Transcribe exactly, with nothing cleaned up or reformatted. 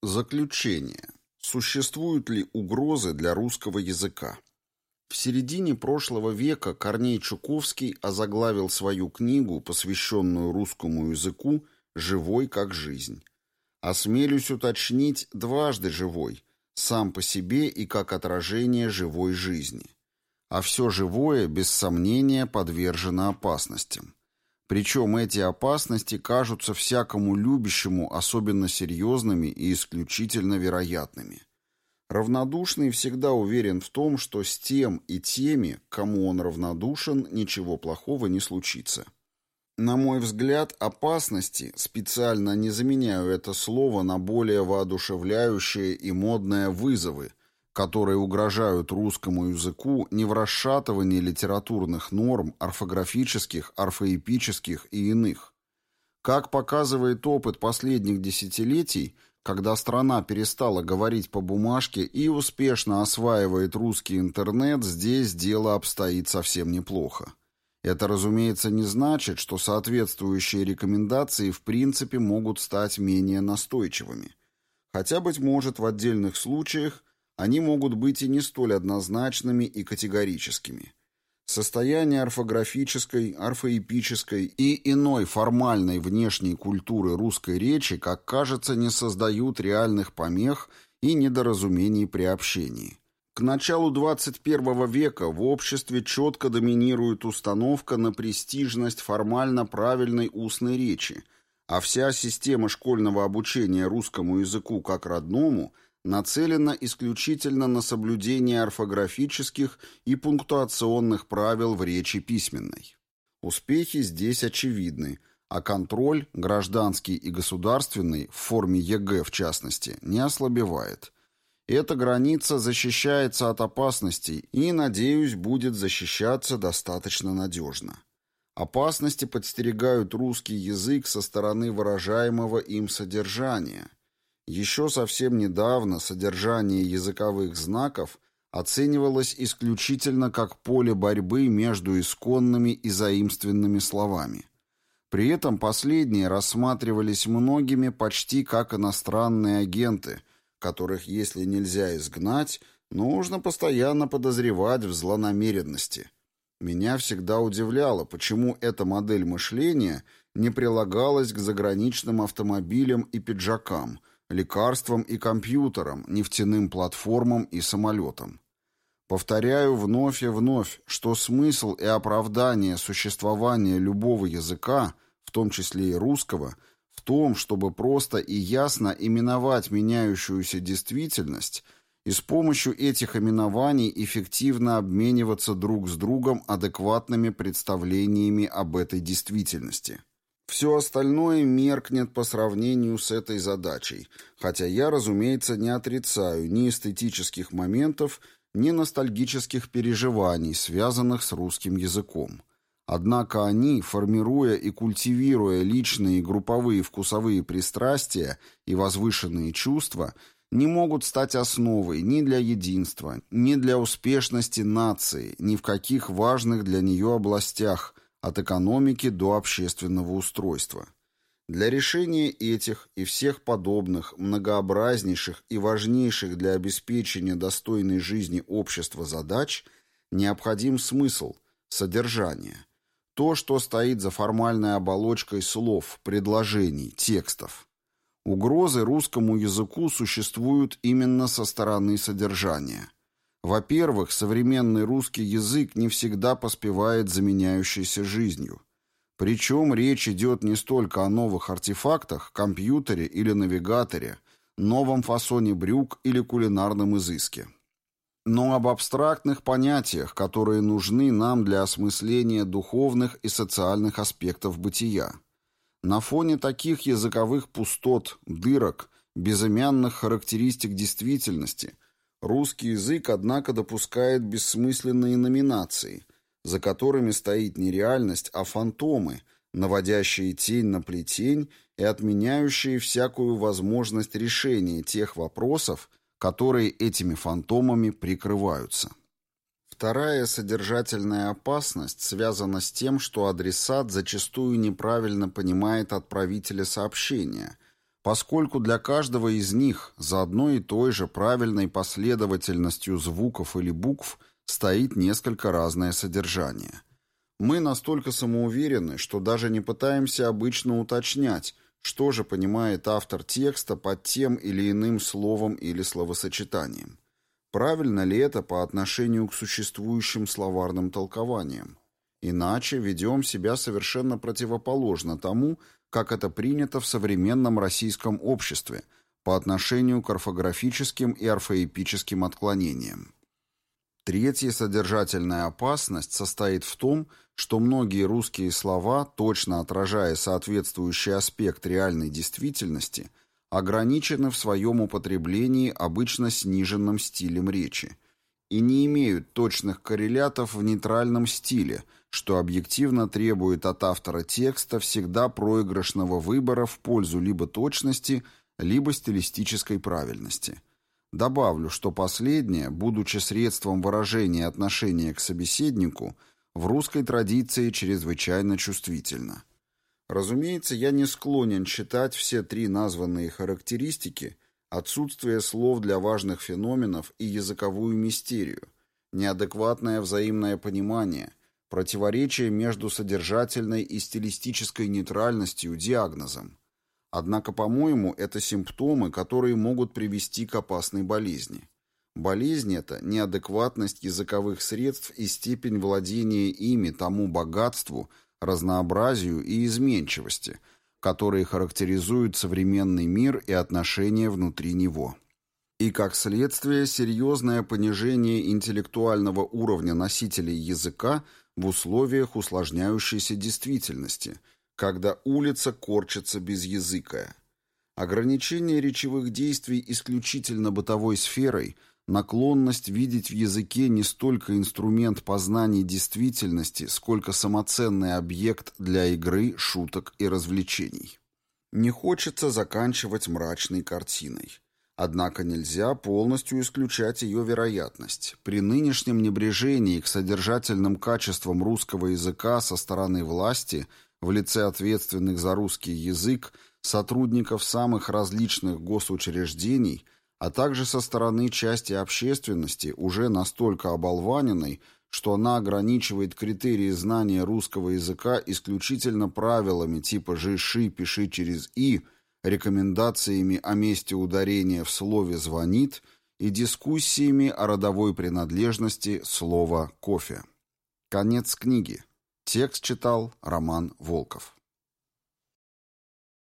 Заключение. Существуют ли угрозы для русского языка? В середине прошлого века Корней Чуковский озаглавил свою книгу, посвященную русскому языку, «Живой как жизнь». Осмелюсь уточнить, дважды живой, сам по себе и как отражение живой жизни. А все живое, без сомнения, подвержено опасностям. Причем эти опасности кажутся всякому любящему особенно серьезными и исключительно вероятными. Равнодушный всегда уверен в том, что с тем и теми, кому он равнодушен, ничего плохого не случится. На мой взгляд, опасности, специально не заменяю это слово на более воодушевляющие и модные вызовы, которые угрожают русскому языку не в расшатывании литературных норм, орфографических, орфоэпических и иных. Как показывает опыт последних десятилетий, когда страна перестала говорить по бумажке и успешно осваивает русский интернет, здесь дело обстоит совсем неплохо. Это, разумеется, не значит, что соответствующие рекомендации в принципе могут стать менее настойчивыми. Хотя, быть может, в отдельных случаях они могут быть и не столь однозначными и категорическими. Состояние орфографической, орфоэпической и иной формальной внешней культуры русской речи, как кажется, не создают реальных помех и недоразумений при общении. К началу двадцать первого века в обществе четко доминирует установка на престижность формально правильной устной речи, а вся система школьного обучения русскому языку как родному нацелена исключительно на соблюдение орфографических и пунктуационных правил в речи письменной. Успехи здесь очевидны, а контроль, гражданский и государственный, в форме ЕГЭ в частности, не ослабевает. Эта граница защищается от опасностей и, надеюсь, будет защищаться достаточно надежно. Опасности подстерегают русский язык со стороны выражаемого им содержания. Еще совсем недавно содержание языковых знаков оценивалось исключительно как поле борьбы между исконными и заимствованными словами. При этом последние рассматривались многими почти как иностранные агенты, которых, если нельзя изгнать, нужно постоянно подозревать в злонамеренности. Меня всегда удивляло, почему эта модель мышления не прилагалась к заграничным автомобилям и пиджакам, лекарствам и компьютерам, нефтяным платформам и самолетам. Повторяю вновь и вновь, что смысл и оправдание существования любого языка, в том числе и русского, в том, чтобы просто и ясно именовать меняющуюся действительность и с помощью этих именований эффективно обмениваться друг с другом адекватными представлениями об этой действительности. Все остальное меркнет по сравнению с этой задачей, хотя я, разумеется, не отрицаю ни эстетических моментов, ни ностальгических переживаний, связанных с русским языком. Однако они, формируя и культивируя личные и групповые вкусовые пристрастия и возвышенные чувства, не могут стать основой ни для единства, ни для успешности нации, ни в каких важных для нее областях, от экономики до общественного устройства. Для решения этих и всех подобных, многообразнейших и важнейших для обеспечения достойной жизни общества задач необходим смысл, содержание. То, что стоит за формальной оболочкой слов, предложений, текстов. Угрозы русскому языку существуют именно со стороны содержания. Во-первых, современный русский язык не всегда поспевает за меняющейся жизнью. Причем речь идет не столько о новых артефактах, компьютере или навигаторе, новом фасоне брюк или кулинарном изыске, но об абстрактных понятиях, которые нужны нам для осмысления духовных и социальных аспектов бытия. На фоне таких языковых пустот, дырок, безымянных характеристик действительности русский язык, однако, допускает бессмысленные номинации, за которыми стоит не реальность, а фантомы, наводящие тень на плетень и отменяющие всякую возможность решения тех вопросов, которые этими фантомами прикрываются. Вторая содержательная опасность связана с тем, что адресат зачастую неправильно понимает отправителя сообщения, поскольку для каждого из них за одной и той же правильной последовательностью звуков или букв стоит несколько разное содержание. Мы настолько самоуверены, что даже не пытаемся обычно уточнять, что же понимает автор текста под тем или иным словом или словосочетанием. Правильно ли это по отношению к существующим словарным толкованиям? Иначе ведем себя совершенно противоположно тому, как это принято в современном российском обществе по отношению к орфографическим и орфоэпическим отклонениям. Третья содержательная опасность состоит в том, что многие русские слова, точно отражая соответствующий аспект реальной действительности, ограничены в своем употреблении обычно сниженным стилем речи и не имеют точных коррелятов в нейтральном стиле, что объективно требует от автора текста всегда проигрышного выбора в пользу либо точности, либо стилистической правильности. Добавлю, что последнее, будучи средством выражения отношения к собеседнику, в русской традиции чрезвычайно чувствительно. Разумеется, я не склонен считать все три названные характеристики отсутствие слов для важных феноменов и языковую мистерию, неадекватное взаимное понимание, противоречие между содержательной и стилистической нейтральностью диагнозом. Однако, по-моему, это симптомы, которые могут привести к опасной болезни. Болезнь – это неадекватность языковых средств и степень владения ими тому богатству, разнообразию и изменчивости, которые характеризуют современный мир и отношения внутри него. И, как следствие, серьезное понижение интеллектуального уровня носителей языка в условиях усложняющейся действительности – когда улица корчится безязыкая. Ограничение речевых действий исключительно бытовой сферой, наклонность видеть в языке не столько инструмент познания действительности, сколько самоценный объект для игры, шуток и развлечений. Не хочется заканчивать мрачной картиной. Однако нельзя полностью исключать ее вероятность. При нынешнем небрежении к содержательным качествам русского языка со стороны власти – в лице ответственных за русский язык, сотрудников самых различных госучреждений, а также со стороны части общественности, уже настолько оболваненной, что она ограничивает критерии знания русского языка исключительно правилами типа «жиши, пиши через «и», рекомендациями о месте ударения в слове «звонит» и дискуссиями о родовой принадлежности слова «кофе». Конец книги. Текст читал Роман Волков.